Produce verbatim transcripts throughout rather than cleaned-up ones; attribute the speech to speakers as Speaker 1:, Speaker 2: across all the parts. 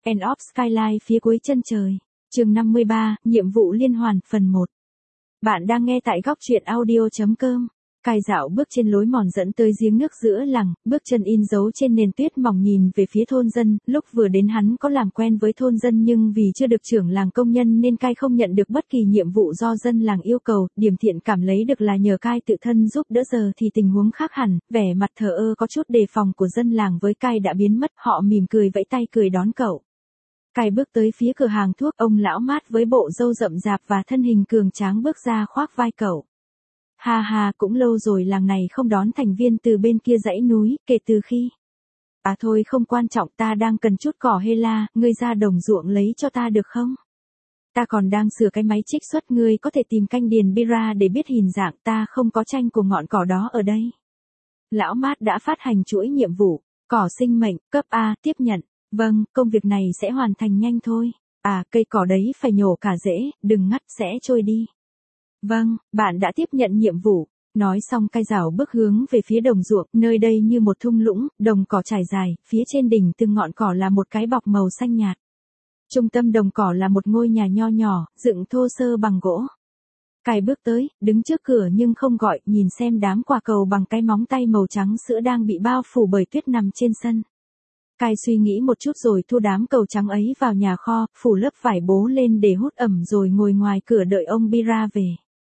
Speaker 1: End of Skyline phía cuối chân trời. Chương năm mươi ba, nhiệm vụ liên hoàn, phần một. Bạn đang nghe tại góc truyện audio chấm com. Cai dạo bước trên lối mòn dẫn tới giếng nước giữa làng, bước chân in dấu trên nền tuyết mỏng nhìn về phía thôn dân. Lúc vừa đến hắn có làm quen với thôn dân nhưng vì chưa được trưởng làng công nhân nên Cai không nhận được bất kỳ nhiệm vụ do dân làng yêu cầu. Điểm thiện cảm lấy được là nhờ Cai tự thân giúp đỡ, giờ thì tình huống khác hẳn. Vẻ mặt thờ ơ có chút đề phòng của dân làng với Cai đã biến mất. Họ mỉm cười vẫy tay cười đón cậu. Cai bước tới phía cửa hàng thuốc, ông lão mát với bộ râu rậm rạp và thân hình cường tráng bước ra khoác vai cậu. Ha ha, cũng lâu rồi làng này không đón thành viên từ bên kia dãy núi, kể từ khi... À thôi không quan trọng, ta đang cần chút cỏ Hela, ngươi ra đồng ruộng lấy cho ta được không? Ta còn đang sửa cái máy trích xuất, ngươi có thể tìm canh điền Bira để biết hình dạng, ta không có tranh của ngọn cỏ đó ở đây. Lão mát đã phát hành chuỗi nhiệm vụ, cỏ sinh mệnh, cấp A, tiếp nhận. Vâng, công việc này sẽ hoàn thành nhanh thôi. À, cây cỏ đấy phải nhổ cả rễ, đừng ngắt sẽ trôi đi. Vâng, bạn đã tiếp nhận nhiệm vụ. Nói xong Cai dạo bước hướng về phía đồng ruộng, nơi đây như một thung lũng, đồng cỏ trải dài, phía trên đỉnh từng ngọn cỏ là một cái bọc màu xanh nhạt. Trung tâm đồng cỏ là một ngôi nhà nho nhỏ, dựng thô sơ bằng gỗ. Cai bước tới, đứng trước cửa nhưng không gọi, nhìn xem đám quả cầu bằng cái móng tay màu trắng sữa đang bị bao phủ bởi tuyết nằm trên sân. Cai suy nghĩ một chút rồi thu đám cầu trắng ấy vào nhà kho, phủ lớp vải bố lên để hút ẩm rồi ngồi ngoài cửa đợi ông Bira về.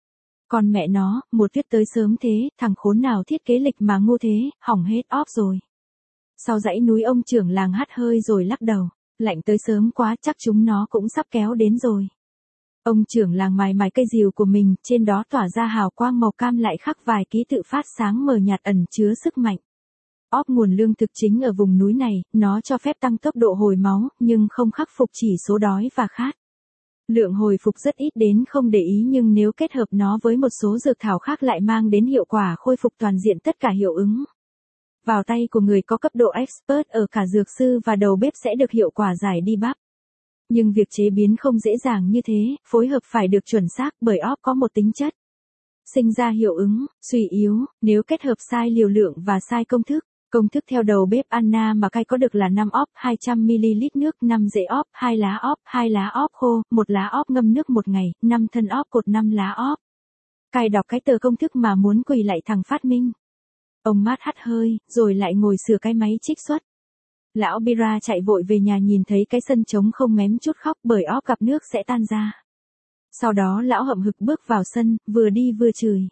Speaker 1: Còn mẹ nó, một tuyết tới sớm thế, thằng khốn nào thiết kế lịch mà ngu thế, hỏng hết óp rồi. Sau dãy núi ông trưởng làng hắt hơi rồi lắc đầu, lạnh tới sớm quá, chắc chúng nó cũng sắp kéo đến rồi. Ông trưởng làng mài mài cây rìu của mình, trên đó tỏa ra hào quang màu cam lại khắc vài ký tự phát sáng mờ nhạt ẩn chứa sức mạnh. Óp nguồn lương thực chính ở vùng núi này, nó cho phép tăng tốc độ hồi máu, nhưng không khắc phục chỉ số đói và khát. Lượng hồi phục rất ít đến không để ý, nhưng nếu kết hợp nó với một số dược thảo khác lại mang đến hiệu quả khôi phục toàn diện tất cả hiệu ứng. Vào tay của người có cấp độ expert ở cả dược sư và đầu bếp sẽ được hiệu quả giải đi bắp. Nhưng việc chế biến không dễ dàng như thế, phối hợp phải được chuẩn xác bởi óp có một tính chất sinh ra hiệu ứng suy yếu nếu kết hợp sai liều lượng và sai công thức. Công thức theo đầu bếp Anna mà Cai có được là năm óp hai trăm mi li lít nước, năm rễ óp, hai lá óp, hai lá óp khô, một lá óp ngâm nước một ngày, năm thân óp cột, năm lá óp. Cai đọc cái tờ công thức mà muốn quỳ lại thằng phát minh. Ông mát hắt hơi, rồi lại ngồi sửa cái máy trích xuất. Lão Bira chạy vội về nhà nhìn thấy cái sân trống không mém chút khóc bởi óp gặp nước sẽ tan ra. Sau đó lão hậm hực bước vào sân, vừa đi vừa chửi.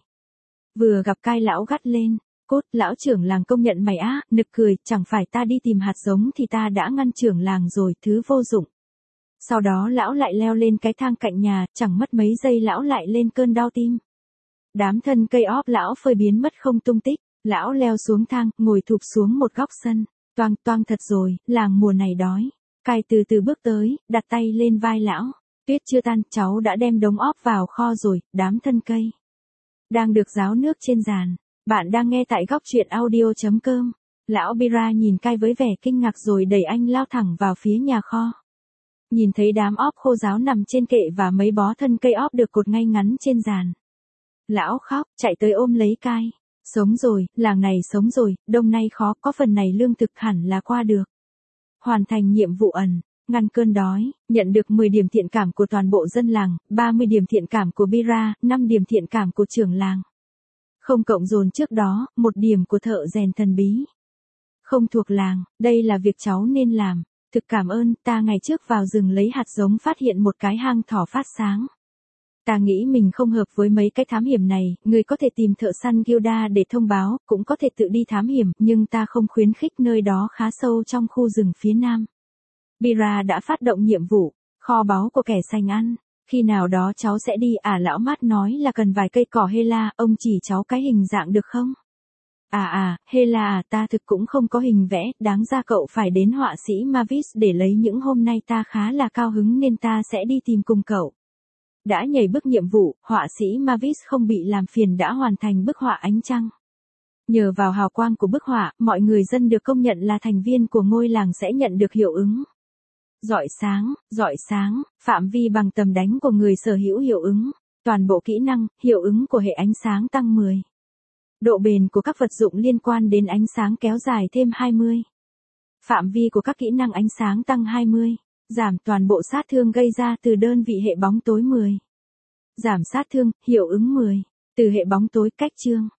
Speaker 1: Vừa gặp Cai lão gắt lên. Cốt, lão trưởng làng công nhận mày á, nực cười, chẳng phải ta đi tìm hạt giống thì ta đã ngăn trưởng làng rồi, thứ vô dụng. Sau đó lão lại leo lên cái thang cạnh nhà, chẳng mất mấy giây lão lại lên cơn đau tim. Đám thân cây óp lão phơi biến mất không tung tích, lão leo xuống thang, ngồi thụp xuống một góc sân, toang toang thật rồi, làng mùa này đói. Cai từ từ bước tới, đặt tay lên vai lão, tuyết chưa tan, cháu đã đem đống óp vào kho rồi, đám thân cây đang được ráo nước trên giàn. Bạn đang nghe tại góc truyện audio chấm com. Lão Bira nhìn Cai với vẻ kinh ngạc rồi đẩy anh lao thẳng vào phía nhà kho. Nhìn thấy đám óp khô ráo nằm trên kệ và mấy bó thân cây óp được cột ngay ngắn trên giàn. Lão khóc, chạy tới ôm lấy Cai. Sống rồi, làng này sống rồi, đông nay khó, có phần này lương thực hẳn là qua được. Hoàn thành nhiệm vụ ẩn, ngăn cơn đói, nhận được mười điểm thiện cảm của toàn bộ dân làng, ba mươi điểm thiện cảm của Bira, năm điểm thiện cảm của trưởng làng. Không cộng dồn trước đó, một điểm của thợ rèn thần bí. Không thuộc làng, đây là việc cháu nên làm. Thực cảm ơn, ta ngày trước vào rừng lấy hạt giống phát hiện một cái hang thỏ phát sáng. Ta nghĩ mình không hợp với mấy cái thám hiểm này, người có thể tìm thợ săn Gilda để thông báo, cũng có thể tự đi thám hiểm, nhưng ta không khuyến khích, nơi đó khá sâu trong khu rừng phía nam. Bira đã phát động nhiệm vụ, kho báu của kẻ sành ăn. Khi nào đó cháu sẽ đi, à lão mát nói là cần vài cây cỏ Hela, ông chỉ cháu cái hình dạng được không? À à, Hela à, ta thực cũng không có hình vẽ, đáng ra cậu phải đến họa sĩ Mavis để lấy, những hôm nay ta khá là cao hứng nên ta sẽ đi tìm cùng cậu. Đã nhảy bước nhiệm vụ, họa sĩ Mavis không bị làm phiền đã hoàn thành bức họa ánh trăng. Nhờ vào hào quang của bức họa, mọi người dân được công nhận là thành viên của ngôi làng sẽ nhận được hiệu ứng. Rọi sáng, rọi sáng, phạm vi bằng tầm đánh của người sở hữu hiệu ứng. Toàn bộ kỹ năng, hiệu ứng của hệ ánh sáng tăng mười. Độ bền của các vật dụng liên quan đến ánh sáng kéo dài thêm hai mươi. Phạm vi của các kỹ năng ánh sáng tăng hai mươi. Giảm toàn bộ sát thương gây ra từ đơn vị hệ bóng tối mười. Giảm sát thương, hiệu ứng mười. Từ hệ bóng tối cách chương.